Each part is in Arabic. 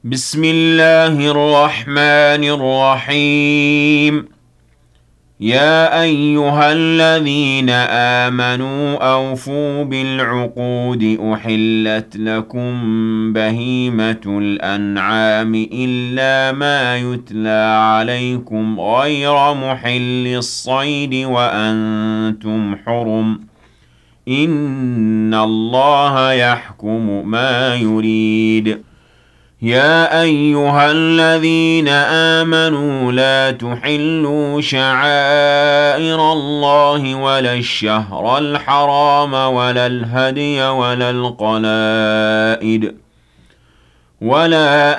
بسم الله الرحمن الرحيم. يا أيها الذين آمنوا أوفوا بالعقود أحلت لكم بهيمة الأنعام إلا ما يتلى عليكم غير محل الصيد وأنتم حرم. إن الله يحكم ما يريد. يا أيها الذين آمنوا لا تحلوا شعائر الله ولا الشهر الحرام ولا الهدي ولا القلائد ولا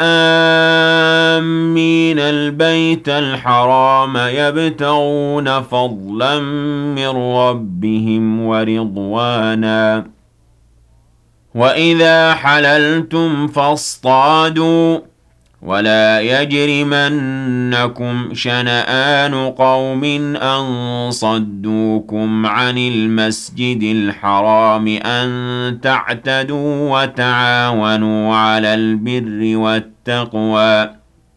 آمين البيت الحرام يبتغون فضلا من ربهم ورضوانا. وإذا حللتم فاصطادوا ولا يجرمنكم شنآن قوم أن صدوكم عن المسجد الحرام أن تعتدوا وتعاونوا على البر والتقوى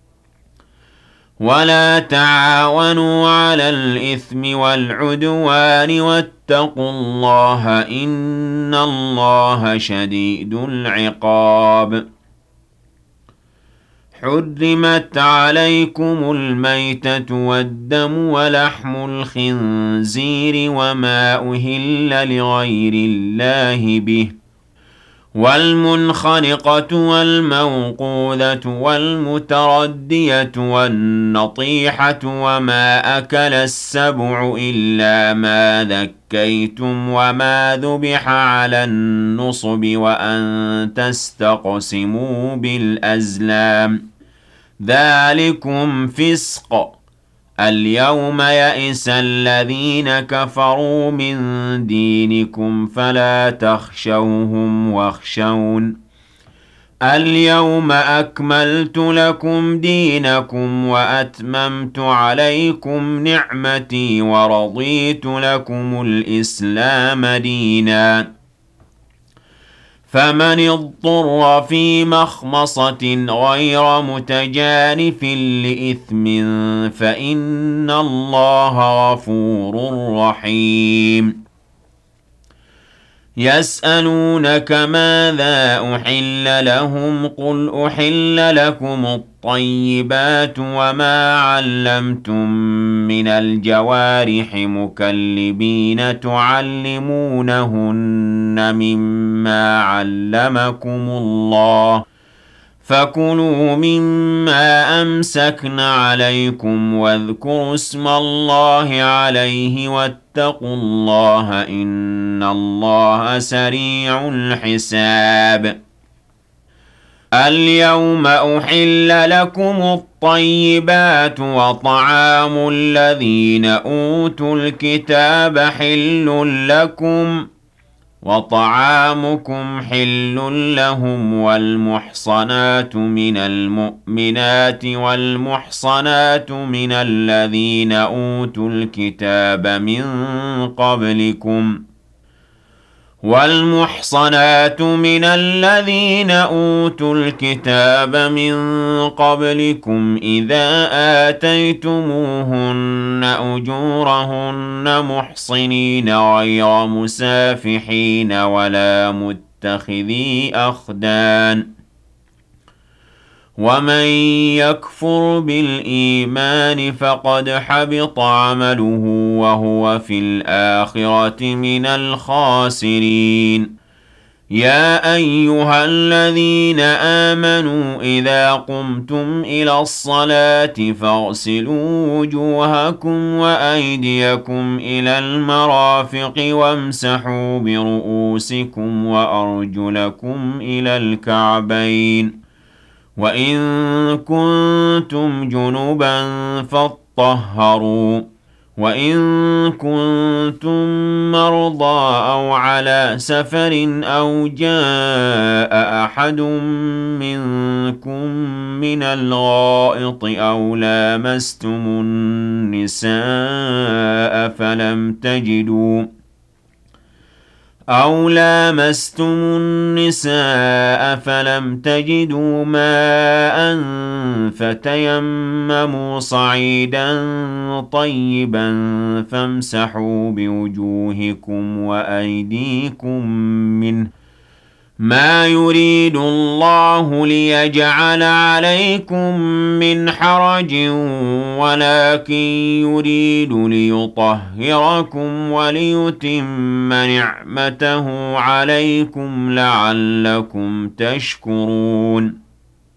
ولا تعاونوا على الإثم والعدوان واتقوا الله إن الله شديد العقاب. حرمت عليكم الميتة والدم ولحم الخنزير وما أهل لغير الله به والمنخنقة والموقوذة والمتردية والنطيحة وما أكل السبع إلا ما ذكيتم وما ذبح على النصب وأن تستقسموا بالأزلام ذلكم فسق. اليوم يئس الذين كفروا من دينكم فلا تخشوهم واخشون. اليوم أكملت لكم دينكم وأتممت عليكم نعمتي ورضيت لكم الإسلام دينا. فمن اضطر في مخمصة غير متجانف لإثم فإن الله غفور رحيم. يسألونك ماذا أحل لهم قل أحل لكم الطيبات وما علمتم من الجوارح مكلبين تعلمونهن مما علمكم الله فكلوا مما أمسكن عليكم واذكروا اسم الله عليه واتقوا الله إن الله سريع الحساب. اليوم أحل لكم الطيبات وطعام الذين أوتوا الكتاب حل لكم وطعامكم حل لهم والمحصنات من المؤمنات والمحصنات من الذين أوتوا الكتاب من قبلكم إذا آتيتموهن أجورهن محصنين غير مسافحين ولا متخذي أخدان. ومن يكفر بالإيمان فقد حبط عمله وهو في الآخرة من الخاسرين. يا أيها الذين آمنوا إذا قمتم إلى الصلاة فاغسلوا وجوهكم وأيديكم إلى المرافق وامسحوا برؤوسكم وأرجلكم إلى الكعبين وإن كنتم جنبا فاطهروا وإن كنتم مرضى أو على سفر أو جاء أحد منكم من الغائط أو لامستم النساء فلم تجدوا ماء فتيمموا صعيدا طيبا فامسحوا بوجوهكم وأيديكم منه ما يريد الله ليجعل عليكم من حرج ولكن يريد ليطهركم وليتم نعمته عليكم لعلكم تشكرون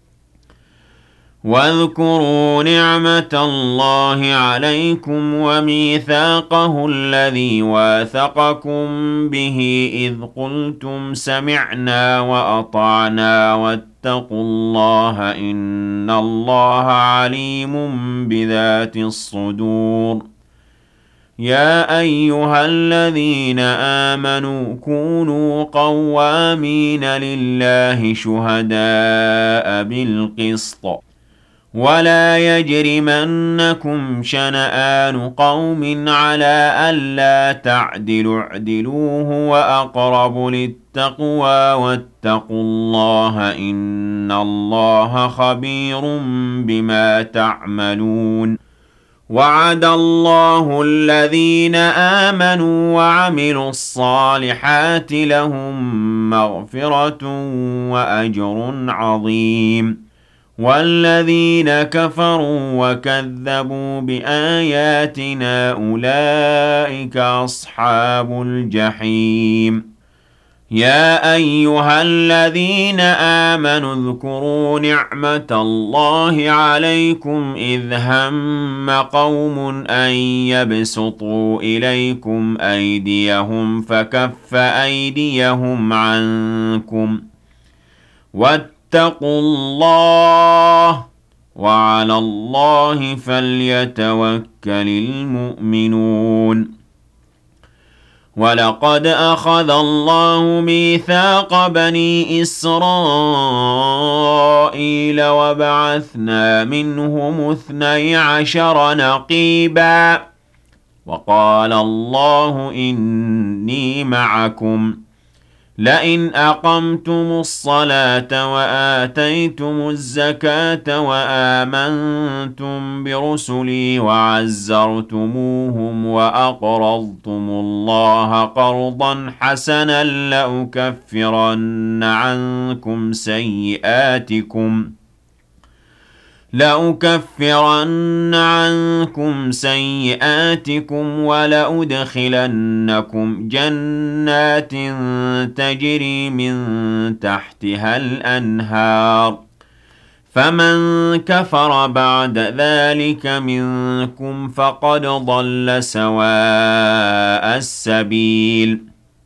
واذكروا نعمة الله عليكم وميثاقه الذي واثقكم به إذ قلتم سمعنا وأطعنا واتقوا الله إن الله عليم بذات الصدور يا أيها الذين آمنوا كونوا قوامين لله شهداء بالقسط ولا يجرمنكم شنآن قوم على ألا تعدلوا اعدلوا هو أقرب للتقوى واتقوا الله إن الله خبير بما تعملون وعد الله الذين آمنوا وعملوا الصالحات لهم مغفرة وأجر عظيم والذين كفروا وكذبوا بآياتنا أولئك أصحاب الجحيم يا أيها الذين آمنوا اذكروا نعمة الله عليكم إذ هم قوم أن يبسطوا إليكم أيديهم فكف أيديهم عنكم واتقوا الله وعلى الله فليتوكل المؤمنون ولقد أخذ الله ميثاق بني إسرائيل وبعثنا منهم 12 نقيبا وقال الله إني معكم لئن أقمتم الصلاة وآتيتم الزكاة وآمنتم برسلي وعزرتموهم وأقرضتم الله قرضا حسنا لأكفرن عنكم سيئاتكم ولأدخلنكم جنات تجري من تحتها الأنهار فمن كفر بعد ذلك منكم فقد ضل سواء السبيل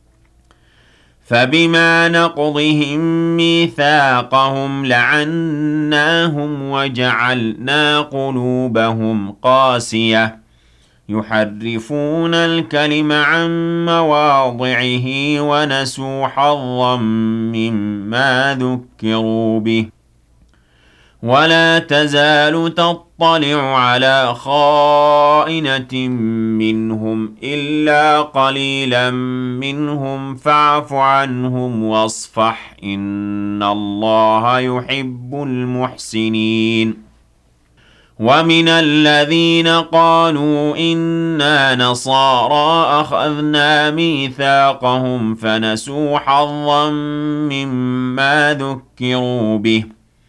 فبما نقضهم ميثاقهم لعناهم وجعلنا قلوبهم قاسية يحرفون الكلم عن مواضعه ونسوا حظا مما ذكروا به ولا تزال تطلع على خائنة منهم إلا قليلا منهم فاعف عنهم واصفح إن الله يحب المحسنين ومن الذين قالوا إنا نصارى أخذنا ميثاقهم فنسوا حظا مما ذكروا به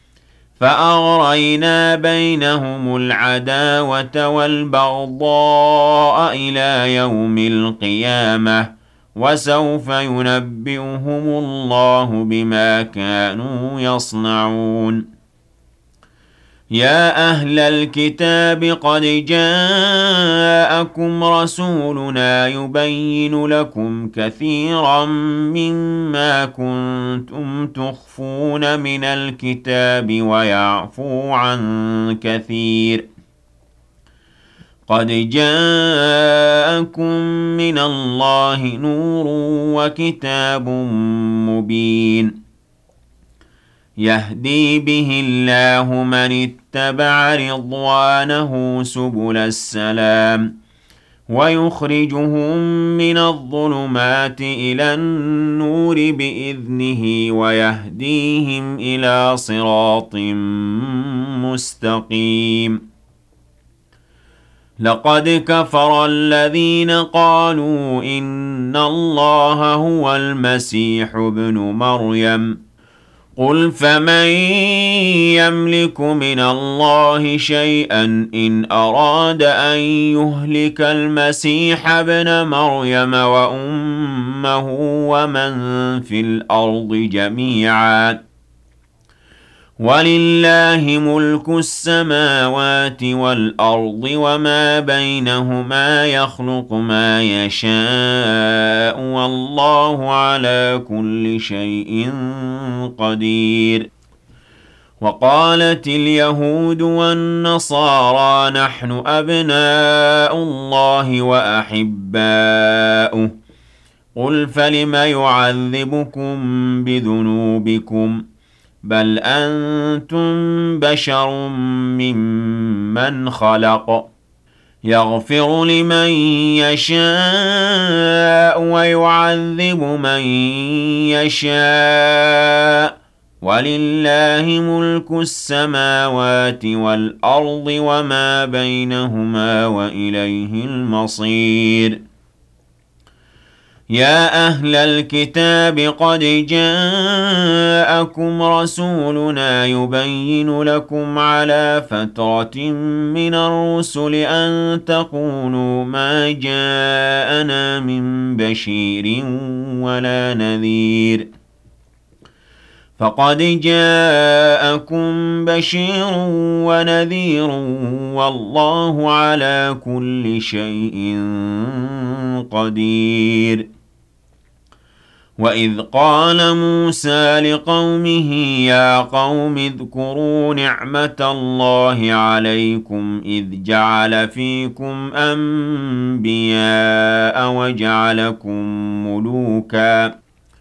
فأغرينا بينهم العداوة والبغضاء إلى يوم القيامة وسوف ينبئهم الله بما كانوا يصنعون يا أهل الكتاب قد جاءكم رسولنا يبين لكم كثيرا مما كنتم تخفون من الكتاب ويعفو عن كثير قد جاءكم من الله نور وكتاب مبين يهدي به الله من اتبع رضوانه سبل السلام ويخرجهم من الظلمات إلى النور بإذنه ويهديهم إلى صراط مستقيم لقد كفر الذين قالوا إن الله هو المسيح ابن مريم قل فمن يملك من الله شيئا إن أراد أن يهلك المسيح ابن مريم وأمه ومن في الأرض جميعا ولله ملك السماوات والأرض وما بينهما يخلق ما يشاء والله على كل شيء قدير وقالت اليهود والنصارى نحن أبناء الله وأحباؤه قل فلم يعذبكم بذنوبكم بل أنتم بشر ممن خلق يغفر لمن يشاء ويعذب من يشاء ولله ملك السماوات والأرض وما بينهما وإليه المصير يا أهل الكتاب قد جاءكم رسولنا يبين لكم على فترة من الرسل أن تقولوا ما جاءنا من بشير ولا نذير فقد جاءكم بشير ونذير والله على كل شيء قدير وإذ قال موسى لقومه يا قوم اذكروا نعمة الله عليكم إذ جعل فيكم أنبياء وجعلكم ملوكا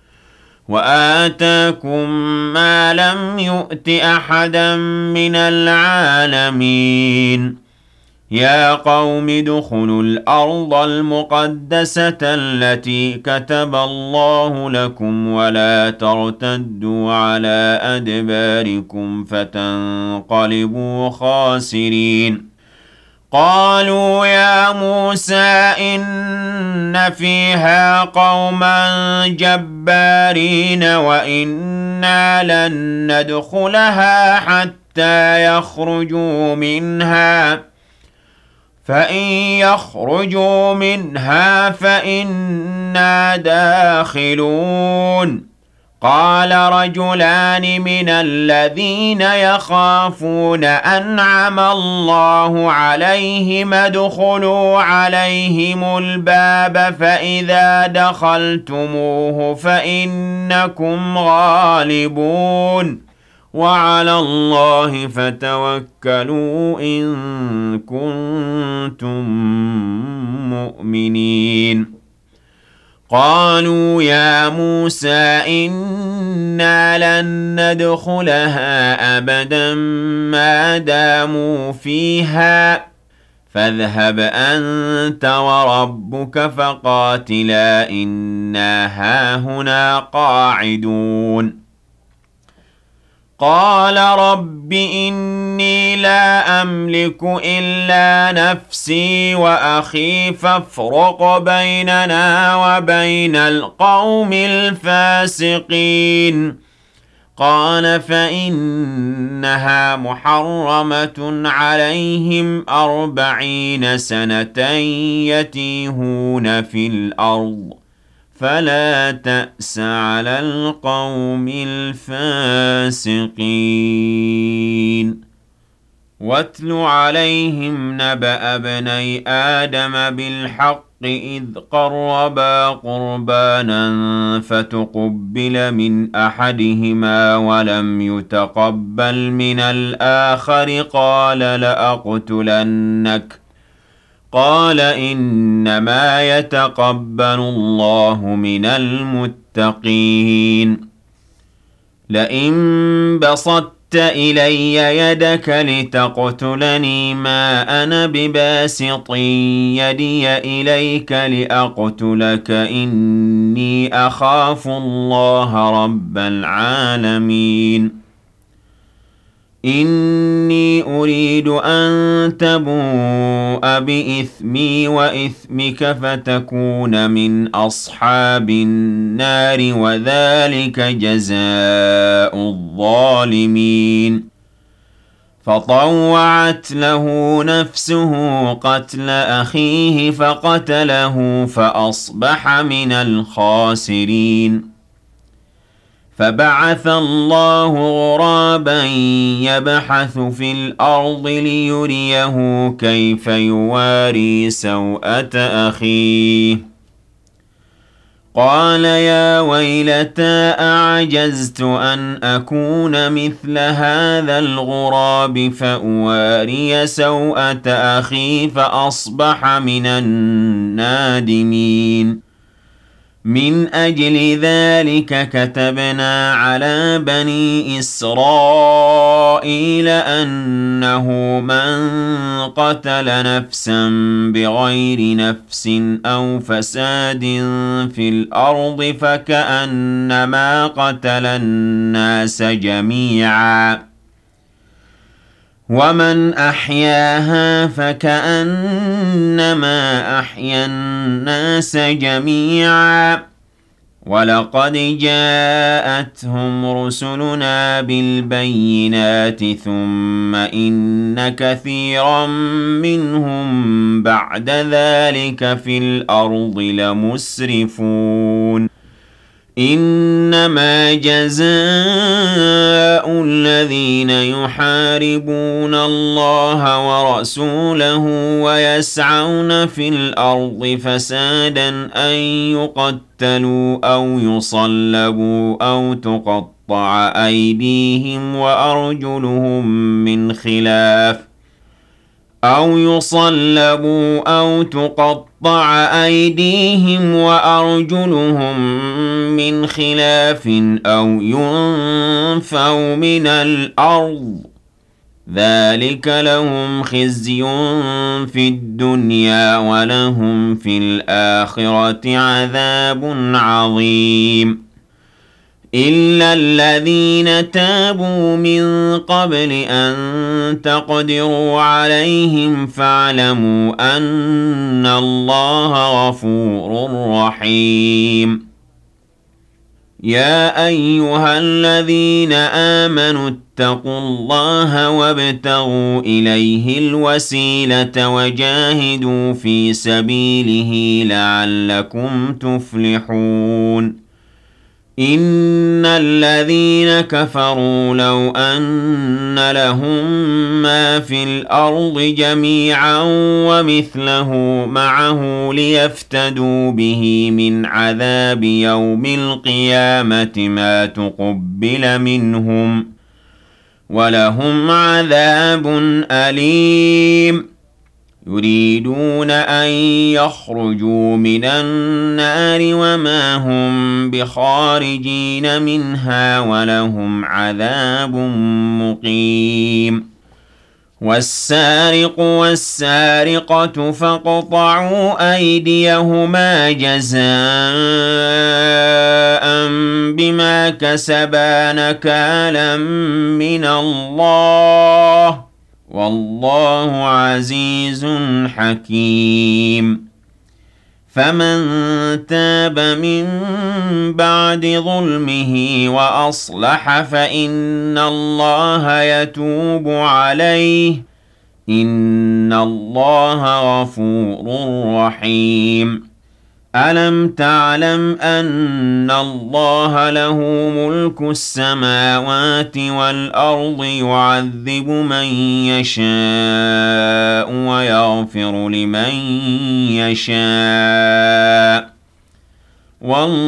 وآتاكم ما لم يؤت أحدا من العالمين يا قوم ادخلوا الأرض المقدسة التي كتب الله لكم ولا ترتدوا على أدباركم فتنقلبوا خاسرين قالوا يا موسى إن فيها قوما جبارين وإنا لن ندخلها حتى يخرجوا منها فإن يخرجوا منها فإنا داخلون قال رجلان من الذين يخافون أنعم الله عليهم ادخلوا عليهم الباب فإذا دخلتموه فإنكم غالبون وعلى الله فتوكلوا إن كنتم مؤمنين قالوا يا موسى إنا لن ندخلها أبدا ما داموا فيها فاذهب أنت وربك فقاتلا إنا هاهنا قاعدون قال رب إني لا أملك إلا نفسي وأخي فافرق بيننا وبين القوم الفاسقين قال فإنها محرمة عليهم 40 سنة يتيهون في الأرض فلا تأس على القوم الفاسقين واتل عليهم نبأ ابني آدم بالحق إذ قربا قربانا فتقبل من أحدهما ولم يتقبل من الآخر قال لأقتلنك قال إنما يتقبل الله من المتقين لئن بسطت إلي يدك لتقتلني ما أنا بباسط يدي إليك لأقتلك إني أخاف الله رب العالمين إني أريد أن تبوء بإثمي وإثمك فتكون من أصحاب النار وذلك جزاء الظالمين فطوعت له نفسه قتل أخيه فقتله فأصبح من الخاسرين فبعث الله غرابا يبحث في الأرض ليريه كيف يواري سوءة أخيه قال يا ويلتى أعجزت أن أكون مثل هذا الغراب فأواري سوءة أخي فأصبح من النادمين من أجل ذلك كتبنا على بني إسرائيل أنه من قتل نفسا بغير نفس أو فساد في الأرض فكأنما قتل الناس جميعا ومن أحياها فكأنما أحيا الناس جميعا ولقد جاءتهم رسلنا بالبينات ثم إن كثيرا منهم بعد ذلك في الأرض لمسرفون إنما جزاء الذين يحاربون الله ورسوله ويسعون في الأرض فسادا أن يقتلوا أو يصلبوا أو تقطع أيديهم وأرجلهم من خلاف أو ينفوا من الأرض ذلك لهم خزي في الدنيا ولهم في الآخرة عذاب عظيم إلا الذين تابوا من قبل أن تقدروا عليهم فاعلموا أن الله غفور رحيم يا أيها الذين آمنوا اتقوا الله وابتغوا إليه الوسيلة وجاهدوا في سبيله لعلكم تفلحون إن الذين كفروا لو أن لهم ما في الأرض جميعا ومثله معه ليفتدوا به من عذاب يوم القيامة ما تقبل منهم ولهم عذاب أليم يريدون أن يخرجوا من النار وما هم بخارجين منها ولهم عذاب مقيم والسارق والسارقة فاقطعوا أيديهما جزاء بما كسبا نكالا من الله والله عزيز حكيم فمن تاب من بعد ظلمه وأصلح فإن الله يتوب عليه إن الله غفور رحيم ألم تعلم أن الله له ملك السماوات والأرض يعذب من يشاء ويغفر لمن يشاء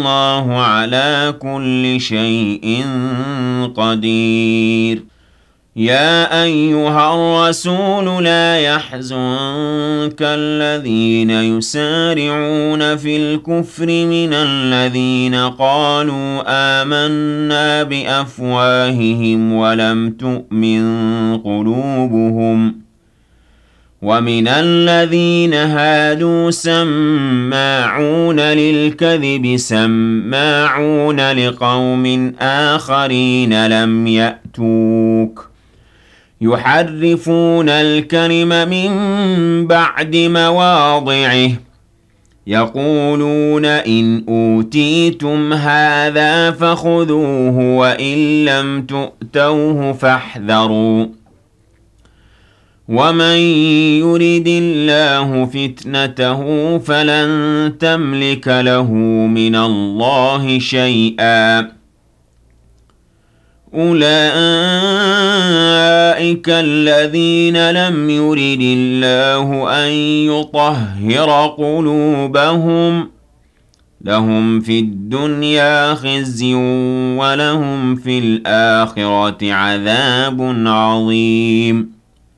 والله على كل شيء قدير يا أيها الرسول لا يحزنك الذين يسارعون في الكفر من الذين قالوا آمنا بأفواههم ولم تؤمن قلوبهم ومن الذين هادوا سماعون للكذب سماعون لقوم آخرين لم يأتوك يحرفون الكلم من بعد مواضعه يقولون إن أوتيتم هذا فخذوه وإن لم تؤتوه فاحذروا ومن يرد الله فتنته فلن تملك له من الله شيئا أولئك الذين لم يرد الله أن يطهر قلوبهم لهم في الدنيا خزي ولهم في الآخرة عذاب عظيم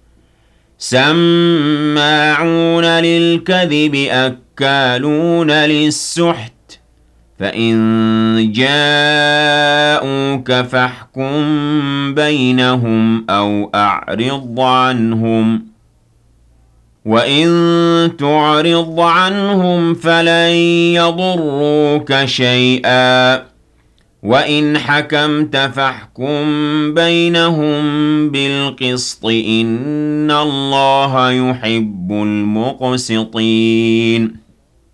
سماعون للكذب أكالون للسحت فإن جاءوك فاحكم بينهم أو أعرض عنهم وإن تعرض عنهم فلن يضروك شيئا وإن حكمت فاحكم بينهم بالقسط إن الله يحب المقسطين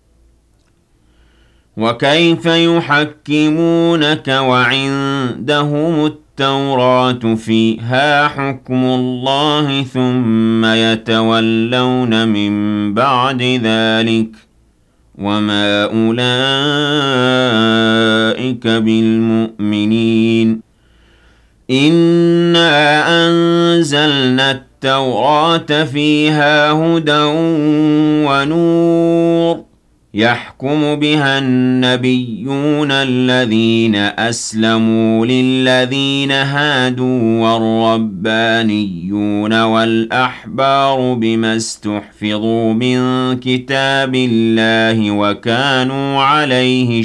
وكيف يحكمونك وعندهم التوراة فيها حكم الله ثم يتولون من بعد ذلك وما أولئك بالمؤمنين إنا أنزلنا التوراة فيها هدى ونور يحكم بها النبيون الذين أسلموا للذين هادوا والربانيون والأحبار بما استحفظوا من كتاب الله وكانوا عليه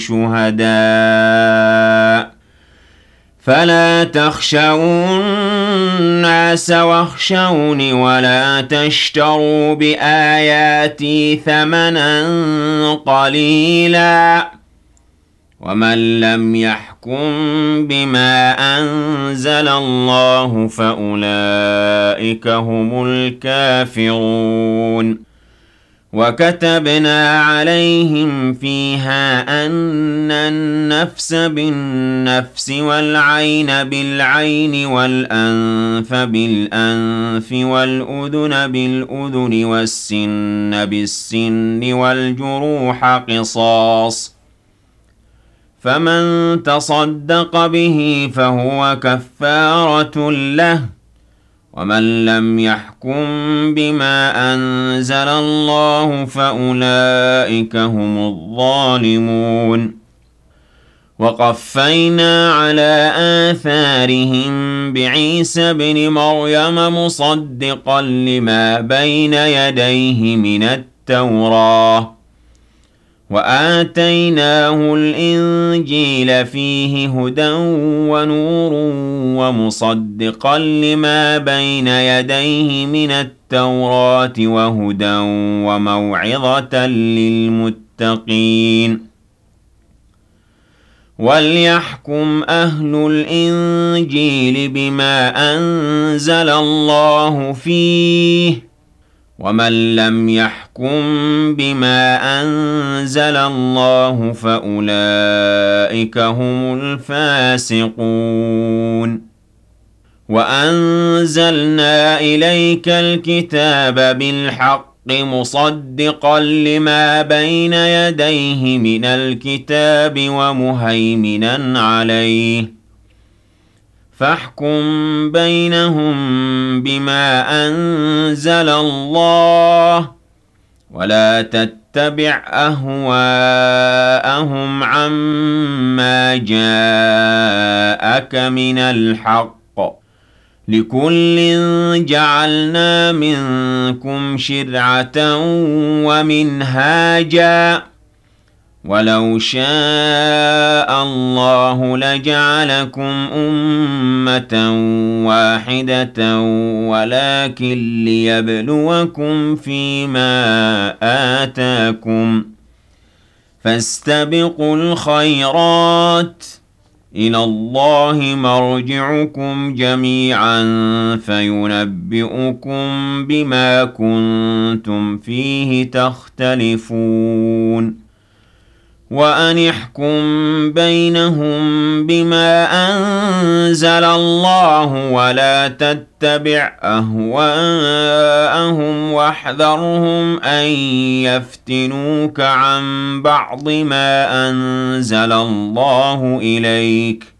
شهداء فلا تخشوا الناس واخشوني ولا تشتروا بآياتي ثمنا قليلا ومن لم يحكم بما أنزل الله فأولئك هم الكافرون وكتبنا عليهم فيها أن النفس بالنفس والعين بالعين والأنف بالأنف والأذن بالأذن والسن بالسن والجروح قصاص فمن تصدق به فهو كفارة له ومن لم يحكم بما أنزل الله فأولئك هم الظالمون وقفينا على آثارهم بعيسى ابن مريم مصدقا لما بين يديه من التوراة وآتيناه الإنجيل فيه هدى ونور ومصدقا لما بين يديه من التوراة وهدى وموعظة للمتقين وليحكم أهل الإنجيل بما أنزل الله فيه ومن لم يحكم بما أنزل الله فأولئك هم الفاسقون وأنزلنا إليك الكتاب بالحق مصدقا لما بين يديه من الكتاب ومهيمنا عليه فاحكم بينهم بما أنزل الله ولا تتبع أهواءهم عما جاءك من الحق لكل جعلنا منكم شرعة ومنهاجا ولو شاء الله لجعلكم أمة واحدة ولكن ليبلوكم فيما آتاكم فاستبقوا الخيرات إلى الله مرجعكم جميعا فينبئكم بما كنتم فيه تختلفون وأن احكم بينهم بما أنزل الله ولا تتبع أهواءهم واحذرهم أن يفتنوك عن بعض ما أنزل الله إليك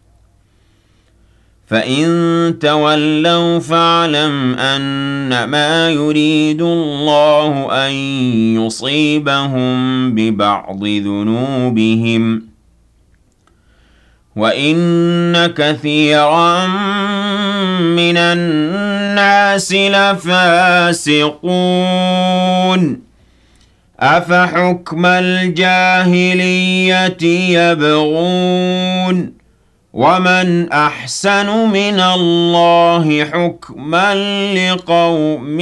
فإن تولوا فاعلم أنما يريد الله أن يصيبهم ببعض ذنوبهم وإن كثيرا من الناس لفاسقون أفحكم الجاهلية يبغون ومن أحسن من الله حكما لقوم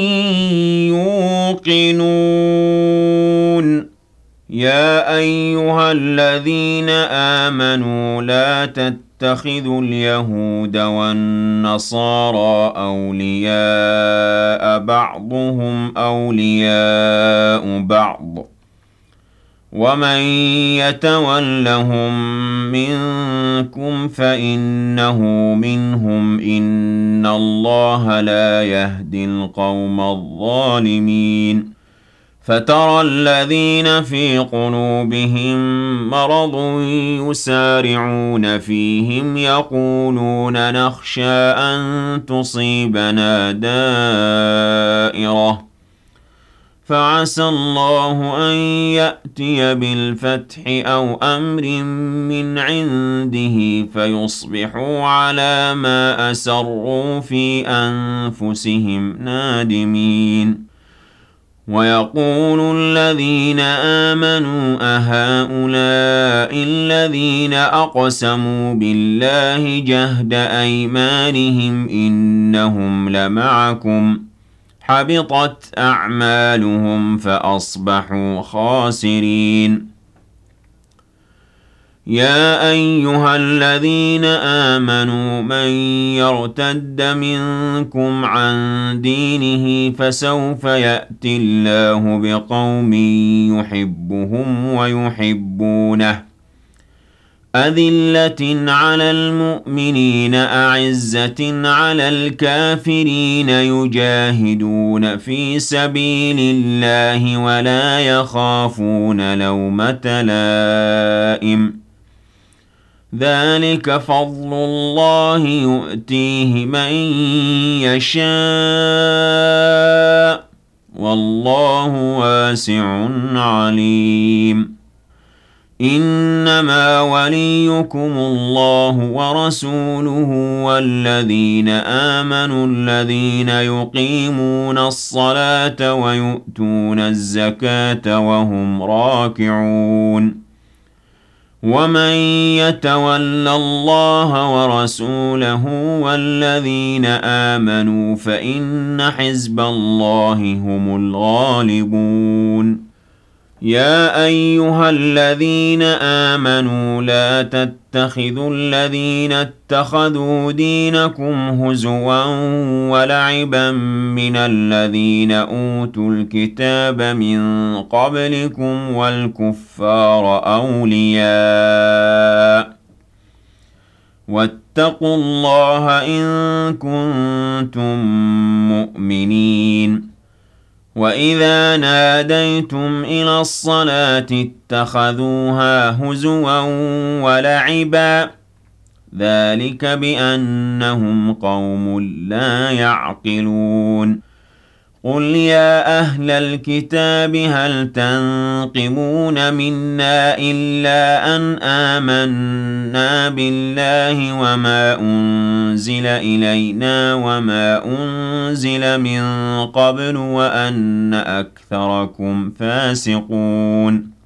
يوقنون يا أيها الذين آمنوا لا تتخذوا اليهود والنصارى أولياء بعضهم أولياء بعض ومن يتولهم منكم فإنه منهم إن الله لا يهدي القوم الظالمين فترى الذين في قلوبهم مرض يسارعون فيهم يقولون نخشى أن تصيبنا دائرة فعسى الله أن يأتي بالفتح أو أمر من عنده فيصبحوا على ما أسروا في أنفسهم نادمين ويقول الذين آمنوا أهؤلاء الذين أقسموا بالله جهد أيمانهم إنهم لمعكم حبطت أعمالهم فأصبحوا خاسرين يا أيها الذين آمنوا من يرتد منكم عن دينه فسوف يأتي الله بقوم يحبهم ويحبونه أذلة على المؤمنين أعزة على الكافرين يجاهدون في سبيل الله ولا يخافون لومة لائم ذلك فضل الله يؤتيه من يشاء والله واسع عليم إنما وليكم الله ورسوله والذين آمنوا الذين يقيمون الصلاة ويؤتون الزكاة وهم راكعون ومن يتول الله ورسوله والذين آمنوا فإن حزب الله هم الغالبون يا أيها الذين آمنوا لا تتخذوا الذين اتخذوا دينكم هزوا ولعبا من الذين أوتوا الكتاب من قبلكم والكفار أولياء واتقوا الله إن كنتم مؤمنين وإذا ناديتم إلى الصلاة اتخذوها هزوا ولعبا ذلك بأنهم قوم لا يعقلون قُلْ يَا أَهْلَ الْكِتَابِ هَلْ تَنقِمُونَ مِنَّا إِلَّا أَنْ آمَنَّا بِاللَّهِ وَمَا أُنزِلَ إِلَيْنَا وَمَا أُنزِلَ مِن قَبْلُ وَأَنَّ أَكْثَرَكُمْ فَاسِقُونَ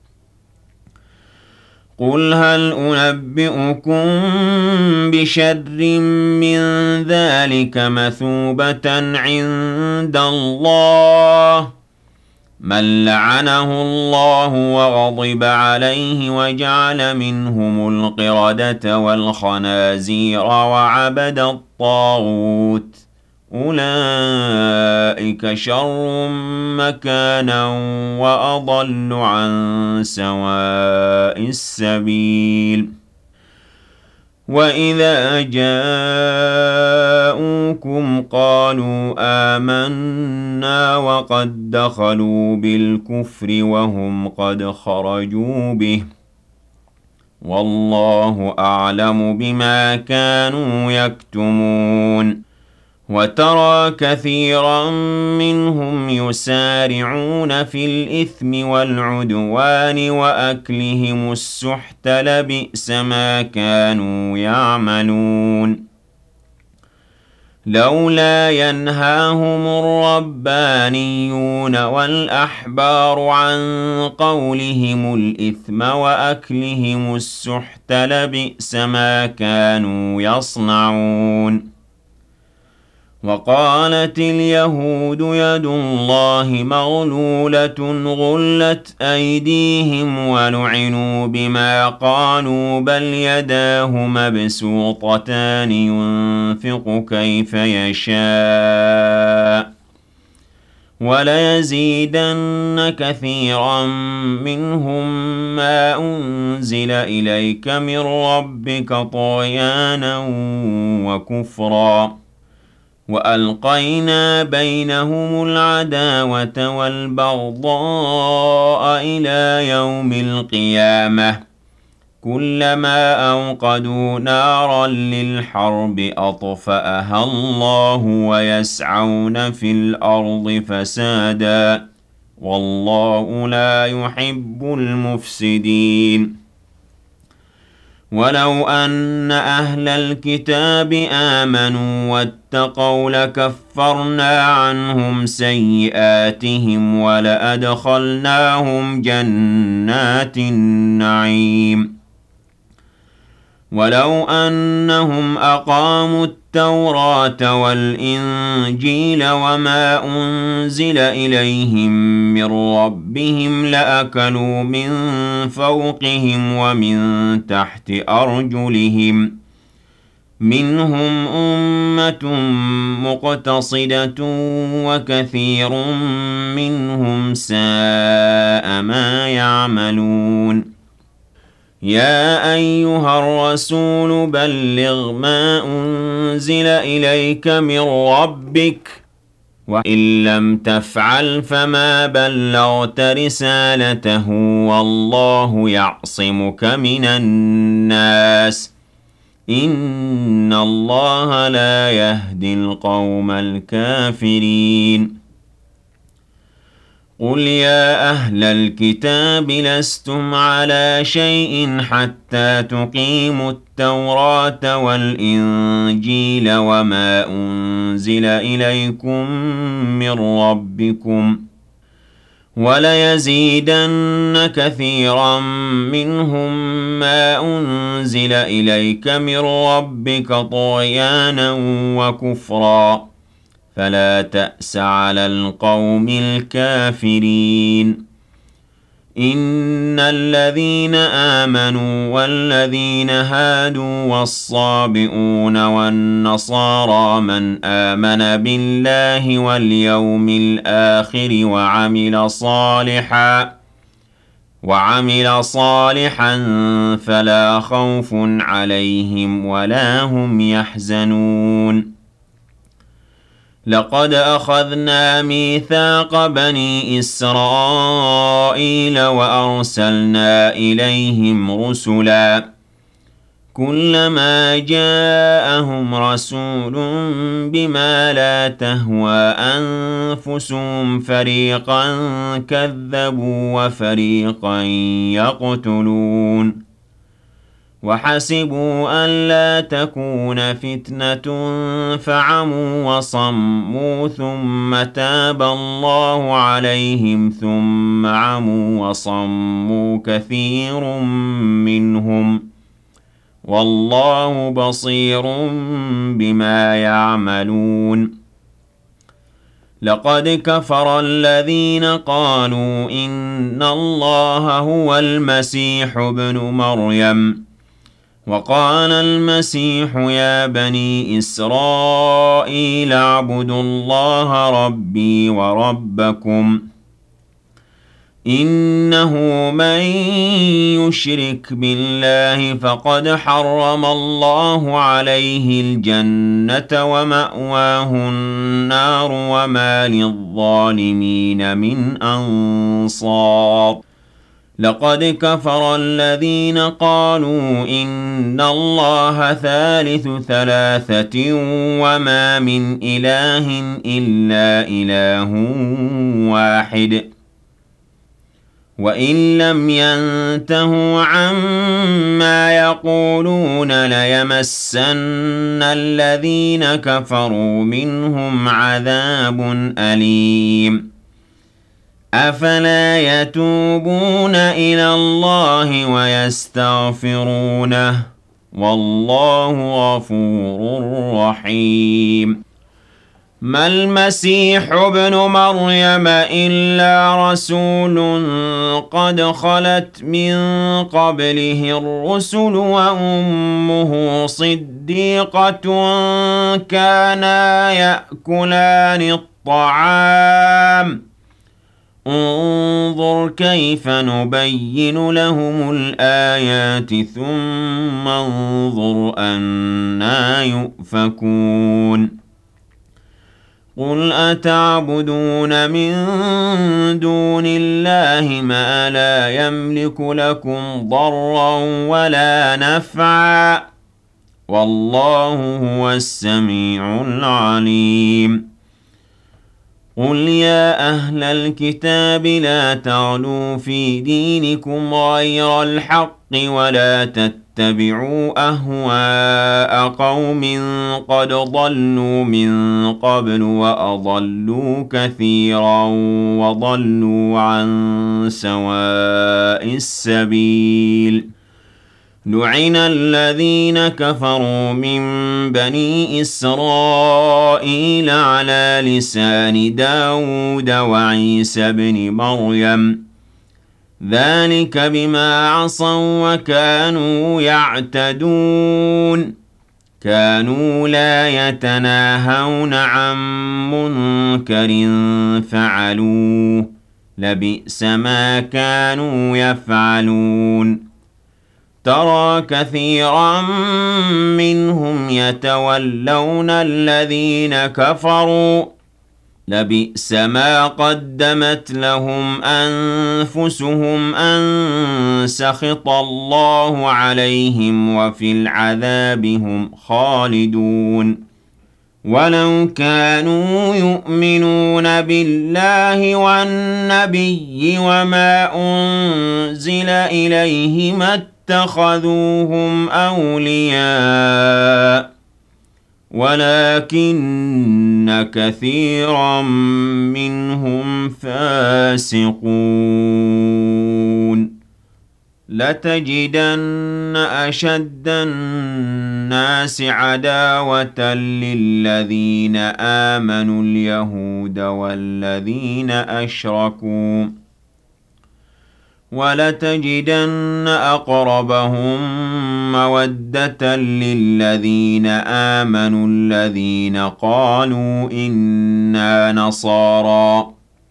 قُلْ هَلْ أُنَبِّئُكُم بِشَرٍّ مِّن ذَٰلِكَ مَثُوبَةً عِندَ اللَّهِ مَن لَّعَنَهُ اللَّهُ وَغَضِبَ عَلَيْهِ وَجَعَلَ مِنْهُمُ الْقِرَدَةَ وَالْخَنَازِيرَ وَعَبَدَ الطَّاغُوتَ ۚ أُولَٰئِكَ شَرٌّ مَّكَانًا وَأَضَلُّ عَن سَوَاءِ السَّبِيلِ وَإِذَا جَاءُوكُمْ قَالُوا آمَنَّا وَقَد دَّخَلُوا بِالْكُفْرِ وَهُمْ قَدْ خَرَجُوا بِهِ ۚ وَاللَّهُ أَعْلَمُ بِمَا كَانُوا يَكْتُمُونَ وَتَرَىٰ كَثِيرًا مِّنْهُمْ يُسَارِعُونَ فِي الْإِثْمِ وَالْعُدْوَانِ وَأَكْلِهِمُ السُّحْتَ ۚ لَبِئْسَ مَا كَانُوا يَعْمَلُونَ لَوْلَا يَنْهَاهُمُ الرَّبَّانِيُّونَ وَالْأَحْبَارُ عَن قَوْلِهِمُ الْإِثْمَ وَأَكْلِهِمُ السُّحْتَ ۚ لَبِئْسَ مَا كَانُوا يَصْنَعُونَ وَقَالَتِ الْيَهُودُ يَدُ اللَّهِ مَغْلُولَةٌ غُلَّتْ أَيْدِيهِمْ وَلُعِنُوا بِمَا قَالُوا ۖ بَلْ يَدَاهُ مَبْسُوطَتَانِ يُنفِقُ كَيْفَ يَشَاءُ ۚ وَلَيَزِيدَنَّ كَثِيرًا مِّنْهُم مَّا أُنزِلَ إِلَيْكَ مِن رَّبِّكَ طُغْيَانًا وَكُفْرًا وَأَلْقَيْنَا بَيْنَهُمُ الْعَدَاوَةَ وَالْبَغْضَاءَ إِلَىٰ يَوْمِ الْقِيَامَةِ ۚ كُلَّمَا أَوْقَدُوا نَارًا لِّلْحَرْبِ أَطْفَأَهَا اللَّهُ وَيَسْعَوْنَ فِي الْأَرْضِ فَسَادًا ۚ وَاللَّهُ لَا يُحِبُّ الْمُفْسِدِينَ وَلَوْ أَنَّ أَهْلَ الْكِتَابِ آمَنُوا وَاتَّقَوْا لَكَفَّرْنَا عَنْهُمْ سَيِّئَاتِهِمْ وَلَأَدْخَلْنَاهُمْ جَنَّاتِ النَّعِيمِ وَلَوْ أَنَّهُمْ أَقَامُوا التَّوْرَاةَ وَالْإِنجِيلَ وَمَا أُنزِلَ إِلَيْهِم مِّن رَّبِّهِمْ لَأَكَلُوا مِن فَوْقِهِمْ وَمِن تَحْتِ أَرْجُلِهِم ۚ مِّنْهُمْ أُمَّةٌ مُّقْتَصِدَةٌ وَكَثِيرٌ مِّنْهُمْ سَاءَ مَا يَعْمَلُونَ يَا أَيُّهَا الرَّسُولُ بَلِّغْ مَا أُنزِلَ إِلَيْكَ مِن رَّبِّكَ ۖ وَإِن لَّمْ تَفْعَلْ فَمَا بَلَّغْتَ رِسَالَتَهُ ۗ وَاللَّهُ يَعْصِمُكَ مِنَ النَّاسِ ۗ إِنَّ اللَّهَ لَا يَهْدِي الْقَوْمَ الْكَافِرِينَ قُلْ يَا أَهْلَ الْكِتَابِ لَسْتُمْ عَلَىٰ شَيْءٍ حَتَّىٰ تُقِيمُوا التَّوْرَاةَ وَالْإِنجِيلَ وَمَا أُنزِلَ إِلَيْكُم مِّن رَّبِّكُمْ ۗ وَلَيَزِيدَنَّ كَثِيرًا مِّنْهُم مَّا أُنزِلَ إِلَيْكَ مِن رَّبِّكَ طُغْيَانًا وَكُفْرًا فَلَا تَأْسَ عَلَى الْقَوْمِ الْكَافِرِينَ إِنَّ الَّذِينَ آمَنُوا وَالَّذِينَ هَادُوا وَالصَّابِئُونَ وَالنَّصَارَىٰ مَنْ آمَنَ بِاللَّهِ وَالْيَوْمِ الْآخِرِ وَعَمِلَ صَالِحًا فَلَا خَوْفٌ عَلَيْهِمْ وَلَا هُمْ يَحْزَنُونَ لَقَدْ أَخَذْنَا مِيثَاقَ بَنِي إِسْرَائِيلَ وَأَرْسَلْنَا إِلَيْهِمْ رُسُلًا كلما جاءهم رسول بما لا تهوى أنفسهم فريقا كذبوا وفريقا يقتلون وحسبوا ألا تكون فتنة فعموا وصموا ثم تاب الله عليهم ثم عموا وصموا كثير منهم والله بصير بما يعملون لقد كفر الذين قالوا إن الله هو المسيح ابن مريم وقال المسيح يا بني إسرائيل اعبدوا الله ربي وربكم إنه من يشرك بالله فقد حرم الله عليه الجنة ومأواه النار وما للظالمين من أنصار لقد كفر الذين قالوا إن الله ثالث ثلاثة وما من إله إلا إله واحد وإن لم ينتهوا عما يقولون ليمسن الذين كفروا منهم عذاب أليم أفلا يتوبون إلى الله ويستغفرونه والله غفور رحيم ما المسيح ابن مريم إلا رسول قد خلت من قبله الرسل وأمه صديقة كانا يأكلان الطعام انظر كيف نبين لهم الآيات ثم انظر أنى يؤفكون قل أتعبدون من دون الله ما لا يملك لكم ضرا ولا نفعا والله هو السميع العليم قل يا أهل الكتاب لا تغلوا في دينكم غير الحق ولا تتبعوا أهواء قوم قد ضلوا من قبل وأضلوا كثيرا وضلوا عن سواء السبيل لعن الذين كفروا من بني إسرائيل على لسان داود وعيسى بن مريم ذلك بما عصوا وكانوا يعتدون كانوا لا يتناهون عن منكر فعلوه لبئس ما كانوا يفعلون ترى كثيرا منهم يتولون الذين كفروا لبئس ما قدمت لهم أنفسهم أن سخط الله عليهم وفي العذاب هم خالدون ولو كانوا يؤمنون بالله والنبي وما أنزل إليه ما اتخذوهم أولياء ولكن كثيرا منهم فاسقون لتجدن أشد الناس عداوة للذين آمنوا اليهود والذين أشركوا ولتجدن أقربهم مودة للذين آمنوا الذين قالوا إنا نصارى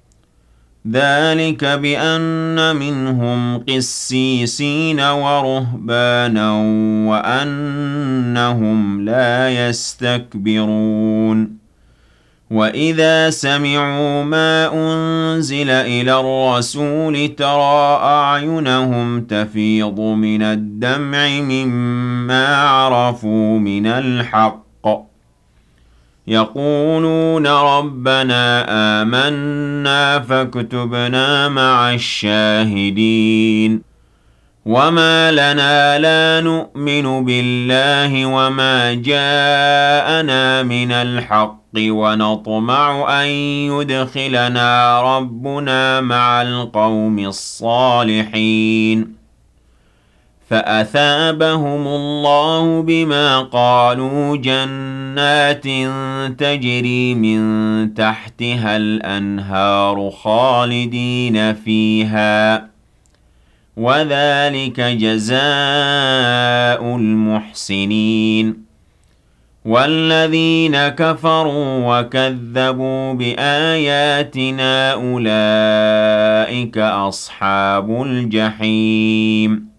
ذلك بأن منهم قسيسين ورهبانا وأنهم لا يستكبرون وَإِذَا سَمِعُوا مَا أُنزِلَ إِلَى الرَّسُولِ تَرَىٰ أَعْيُنَهُمْ تَفِيضُ مِنَ الدَّمْعِ مِمَّا عَرَفُوا مِنَ الْحَقِّ يَقُولُونَ رَبَّنَا آمَنَّا فَاكْتُبْنَا مَعَ الشَّاهِدِينَ وَمَا لَنَا لَا نُؤْمِنُ بِاللَّهِ وَمَا جَاءَنَا مِنَ الْحَقِّ وَنَطْمَعُ أَن يُدْخِلَنَا رَبُّنَا مَعَ الْقَوْمِ الصَّالِحِينَ فَأَثَابَهُمُ اللَّهُ بِمَا قَالُوا جَنَّاتٍ تَجْرِي مِن تَحْتِهَا الْأَنْهَارُ خَالِدِينَ فِيهَا ۚ وَذَلِكَ جَزَاءُ الْمُحْسِنِينَ وَالَّذِينَ كَفَرُوا وَكَذَّبُوا بِآيَاتِنَا أُولَٰئِكَ أَصْحَابُ الْجَحِيمِ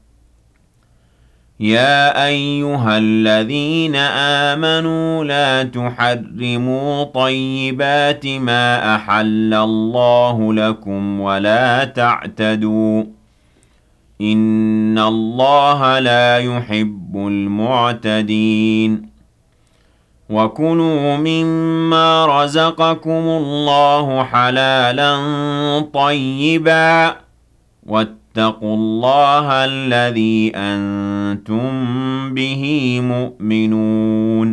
يَا أَيُّهَا الَّذِينَ آمَنُوا لَا تُحَرِّمُوا طَيِّبَاتِ مَا أَحَلَّ اللَّهُ لَكُمْ وَلَا تَعْتَدُوا إِنَّ اللَّهَ لَا يُحِبُّ الْمُعْتَدِينَ وَكُلُوا مِمَّا رَزَقَكُمُ اللَّهُ حَلَالًا طَيِّبًا وَاتَّقُوا اللَّهَ الَّذِي أَنتُم بِهِ مُؤْمِنُونَ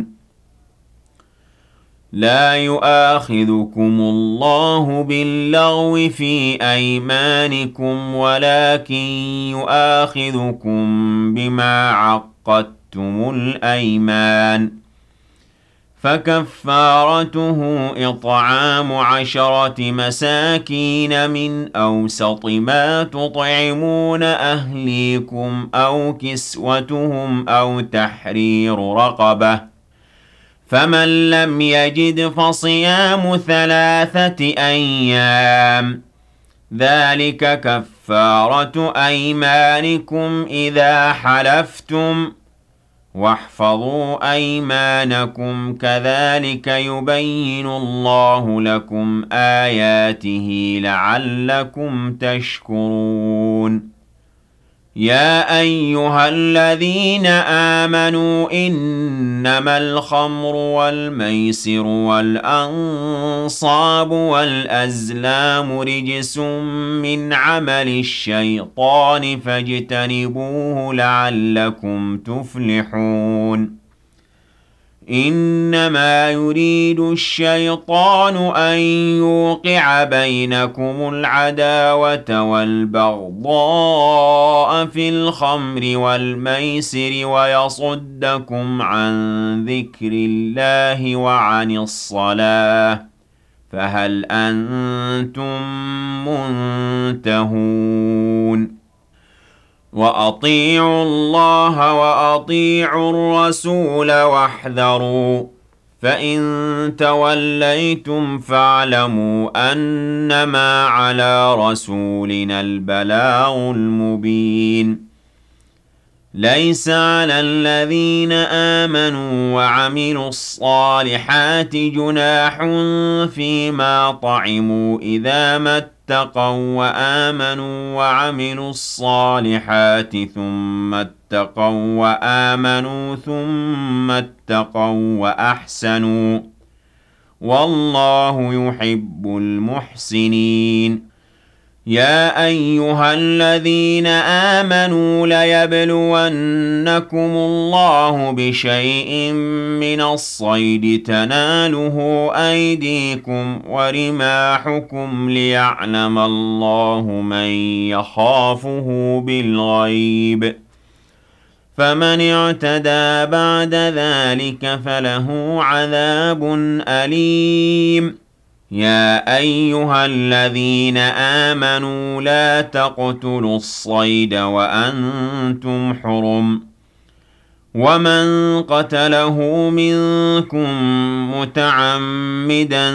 لَا يُؤَاخِذُكُمُ اللَّهُ بِاللَّغْوِ فِي أَيْمَانِكُمْ وَلَٰكِن يُؤَاخِذُكُم بِمَا عَقَّدتُّمُ الْأَيْمَانَ فَكَفَّارَتُهُ إِطْعَامُ 10 مساكين من أوسط ما تطعمون أهليكم أو كسوتهم أو تحرير رقبة فمن لم يجد فصيام 3 أيام ذلك كفارة أيمانكم إذا حلفتم واحفظوا أيمانكم كذلك يبين الله لكم آياته لعلكم تشكرون يا أيها الذين آمنوا إنما الخمر والميسر والأنصاب والأزلام رجس من عمل الشيطان فاجتنبوه لعلكم تفلحون إنما يريد الشيطان أن يوقع بينكم العداوة والبغضاء في الخمر والميسر ويصدكم عن ذكر الله وعن الصلاة فهل أنتم منتهون وَأَطِيعُوا اللَّهَ وَأَطِيعُوا الرَّسُولَ وَاحْذَرُوا فَإِن تَوَلَّيْتُمْ فَاعْلَمُوا أَنَّمَا عَلَىٰ رَسُولِنَا الْبَلَاغُ الْمُبِينُ لَيْسَ عَلَى الَّذِينَ آمَنُوا وَعَمِلُوا الصَّالِحَاتِ جُنَاحٌ فِيمَا طَعِمُوا إِذَا مَا اتَّقَوا وَّآمَنُوا وَعَمِلُوا الصَّالِحَاتِ ثُمَّ اتَّقَوا وَّآمَنُوا ثُمَّ اتَّقَوا وَّأَحْسَنُوا وَاللَّهُ يُحِبُّ الْمُحْسِنِينَ يا أيها الذين آمنوا ليبلونكم الله بشيء من الصيد تناله أيديكم ورماحكم ليعلم الله من يخافه بالغيب فمن اعتدى بعد ذلك فله عذاب أليم يا أيها الذين آمنوا لا تقتلوا الصيد وأنتم حرم ومن قتله منكم متعمدا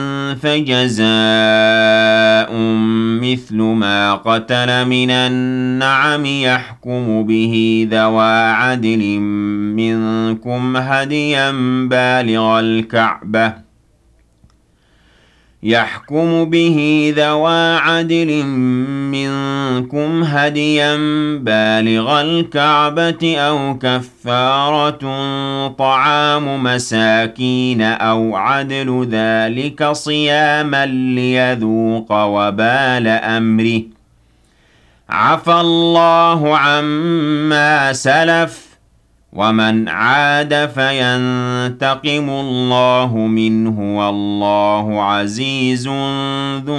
فجزاء مثل ما قتل من النعم يحكم به ذوى عدل منكم هديا بالغ الكعبة يحكم به ذوى عدل منكم هديا بالغ الكعبة أو كفارة طعام مساكين أو عدل ذلك صياما ليذوق وبال أمره عفى الله عما سلف ومن عاد فينتقم الله منه والله عزيز ذو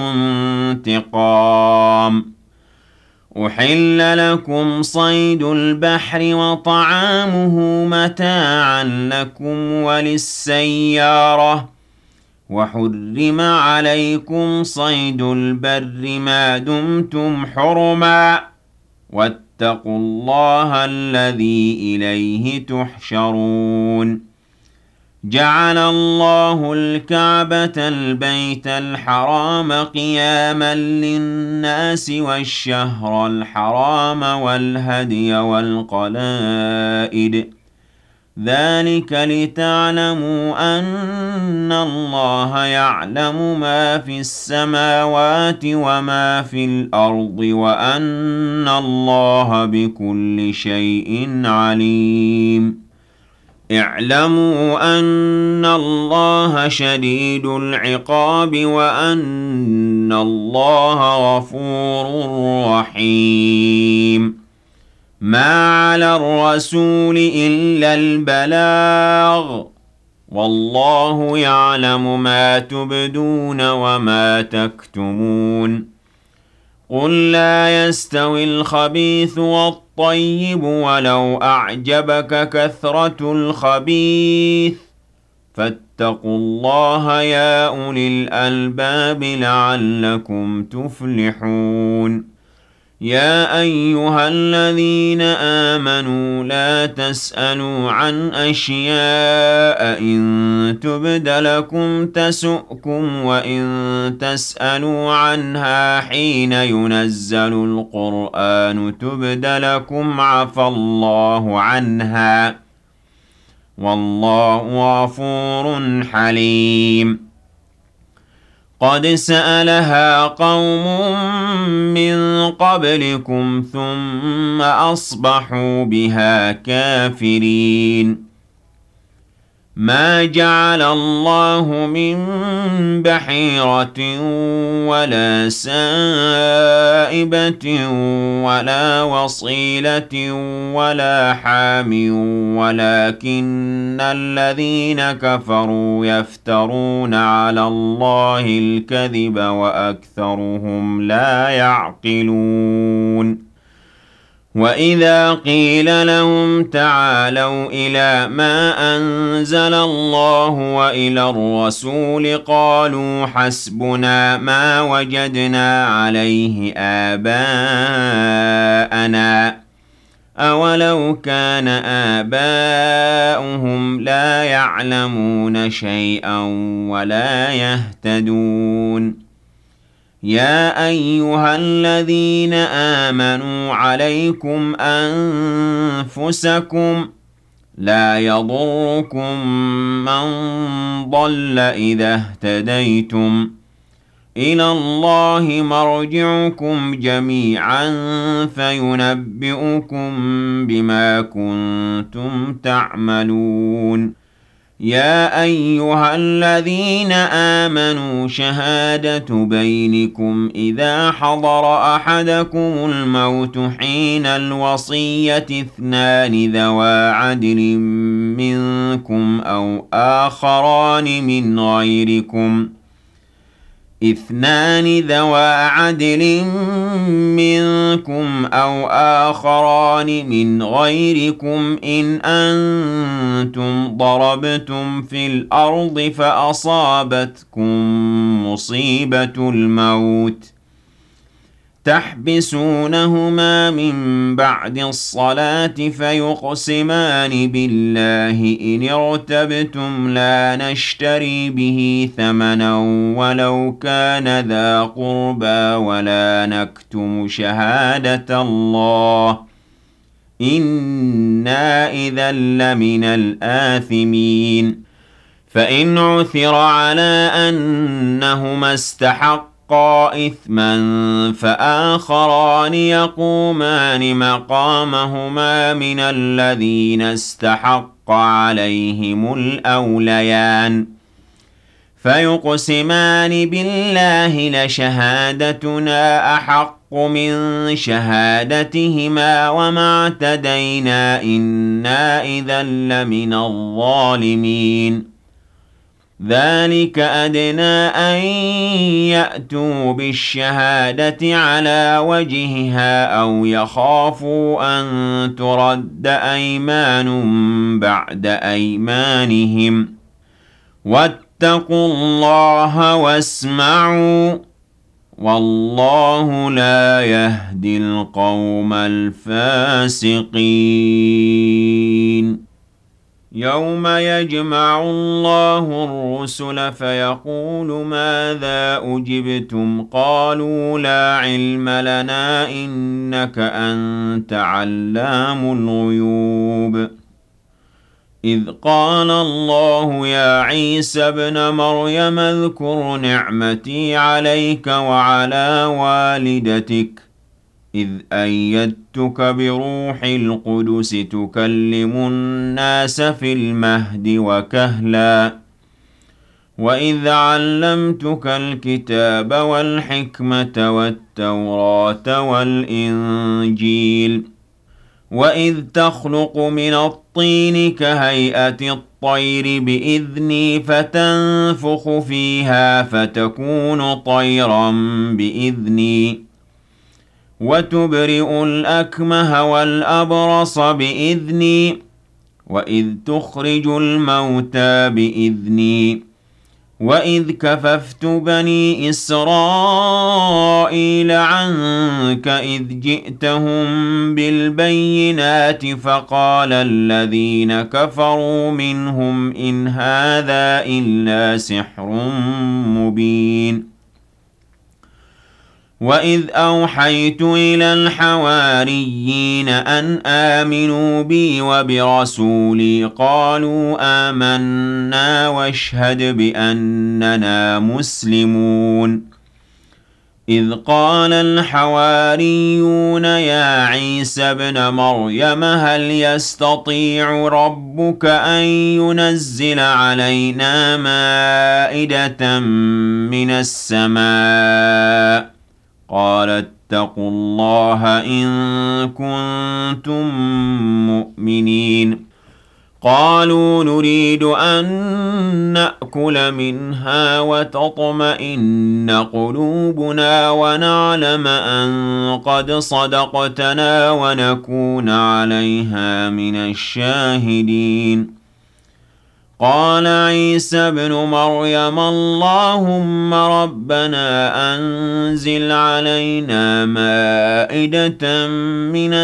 انتقام أحل لكم صيد البحر وطعامه متاعا لكم وللسيارة وحرم عليكم صيد البر ما دمتم حرما واتقوا الله الذي إليه تحشرون جعل الله الكعبة البيت الحرام قياما للناس والشهر الحرام والهدي والقلائد ذلك لتعلموا أن الله يعلم ما في السماوات وما في الأرض وأن الله بكل شيء عليم اعلموا أن الله شديد العقاب وأن الله غفور رحيم ما على الرسول إلا البلاغ والله يعلم ما تبدون وما تكتمون قل لا يستوي الخبيث والطيب ولو أعجبك كثرة الخبيث فاتقوا الله يا أولي الألباب لعلكم تفلحون يا أيها الذين آمنوا لا تسألوا عن أشياء إن تبد لكم تسؤكم وإن تسألوا عنها حين ينزل القرآن تبد لكم عفى الله عنها والله غفور حليم قد سألها قوم من قبلكم ثم أصبحوا بها كافرين ما جعل الله من بحيرة ولا سائبة ولا وصيلة ولا حام ولكن الذين كفروا يفترون على الله الكذب وأكثرهم لا يعقلون وَإِذَا قِيلَ لَهُمْ تَعَالَوْا إِلَى مَا أَنزَلَ اللَّهُ وَإِلَى الرَّسُولِ قَالُوا حَسْبُنَا مَا وَجَدْنَا عَلَيْهِ آبَاءَنَا أَوَلَوْ كَانَ آبَاؤُهُمْ لَا يَعْلَمُونَ شَيْئًا وَلَا يَهْتَدُونَ يا أيها الذين آمنوا عليكم أنفسكم لا يضركم من ضل إذا اهتديتم إلى الله مرجعكم جميعا فينبئكم بما كنتم تعملون يا أيها الذين آمنوا شهادة بينكم إذا حضر أحدكم الموت حين الوصية اثنان ذوى عدل منكم أو آخران من غيركم إن أنتم ضربتم في الأرض فأصابتكم مصيبة الموت تحبسونهما من بعد الصلاة فيقسمان بالله إن ارتبتم لا نشتري به ثمنا ولو كان ذا قربى ولا نكتم شهادة الله إنا إذا لمن الآثمين فإن عثر على أنهما استحقا إثما فآخران يقومان مقامهما من الذين استحق عليهم الأوليان فيقسمان بالله لشهادتنا أحق من شهادتهما وما اعتدينا إنا إذا لمن الظالمين ذلك أدنى أن يأتوا بالشهادة على وجهها أو يخافوا أن ترد أيمان بعد أيمانهم واتقوا الله واسمعوا والله لا يهدي القوم الفاسقين يوم يجمع الله الرسل فيقول ماذا أجبتم قالوا لا علم لنا إنك أنت علام الغيوب إذ قال الله يا عيسى ابن مريم اذكر نعمتي عليك وعلى والدتك إذ أيدتك بروح القدس تكلم الناس في المهد وكهلا وإذ علمتك الكتاب والحكمة والتوراة والإنجيل وإذ تخلق من الطين كهيئة الطير بإذني فتنفخ فيها فتكون طيرا بإذني وتبرئ الأكمه والأبرص بإذني وإذ تخرج الموتى بإذني وإذ كففت بني إسرائيل عنك إذ جئتهم بالبينات فقال الذين كفروا منهم إن هذا إلا سحر مبين وإذ أوحيت إلى الحواريين أن آمنوا بي وبرسولي قالوا آمنا واشهد بأننا مسلمون إذ قال الحواريون يا عيسى ابن مريم هل يستطيع ربك أن ينزل علينا مائدة من السماء قال اتقوا الله إن كنتم مؤمنين قالوا نريد أن نأكل منها وتطمئن قلوبنا ونعلم أن قد صدقتنا ونكون عليها من الشاهدين قال عيسى ابن مريم اللهم ربنا أنزل علينا مائدة من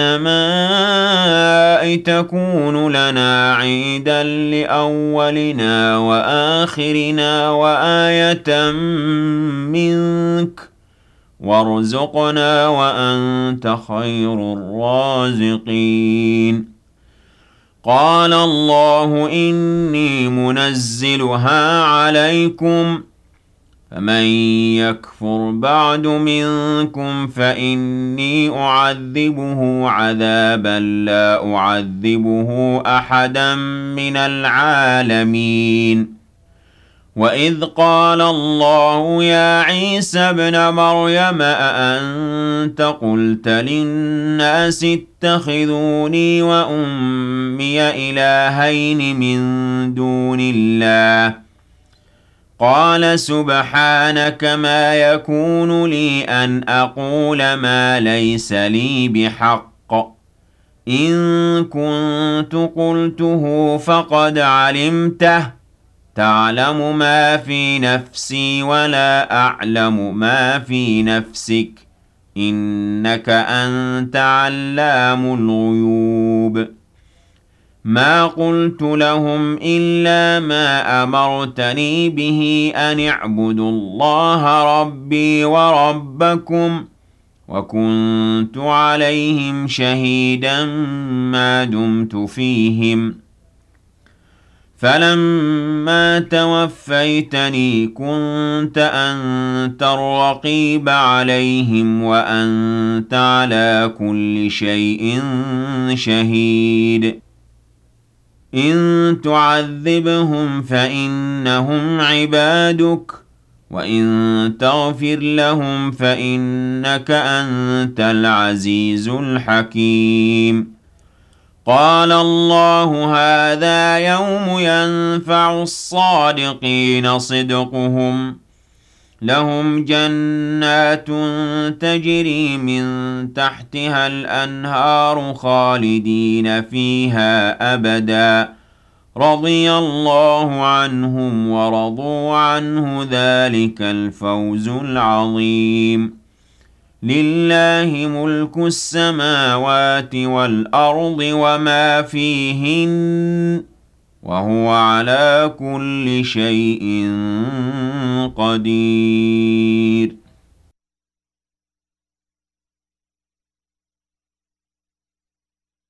السماء تكون لنا عيدا لأولنا وآخرنا وآية منك وارزقنا وأنت خير الرازقين قال الله إني منزلها عليكم فمن يكفر بعد منكم فإني أعذبه عذابا لا أعذبه أحدا من العالمين وإذ قال الله يا عيسى ابن مريم أأنت قلت للناس اتخذوني وأمي إلهين من دون الله قال سبحانك ما يكون لي أن أقول ما ليس لي بحق إن كنت قلته فقد علمته تعلم ما في نفسي ولا أعلم ما في نفسك إنك أنت علام الغيوب ما قلت لهم إلا ما أمرتني به أن اعبدوا الله ربي وربكم وكنت عليهم شهيدا ما دمت فيهم فَلَمَّا تَوَفَّيْتَنِي كُنتَ أَنتَ الرَّقِيبَ عَلَيْهِمْ وَأَنتَ عَلَىٰ كُلِّ شَيْءٍ شَهِيدٌ إِن تُعَذِّبْهُمْ فَإِنَّهُمْ عِبَادُكَ وَإِن تَغْفِرْ لَهُمْ فَإِنَّكَ أَنتَ الْعَزِيزُ الْحَكِيمُ قال الله هذا يوم ينفع الصادقين صدقهم لهم جنات تجري من تحتها الأنهار خالدين فيها أبدا رضي الله عنهم ورضوا عنه ذلك الفوز العظيم لله ملك السماوات والأرض وما فيهن وهو على كل شيء قدير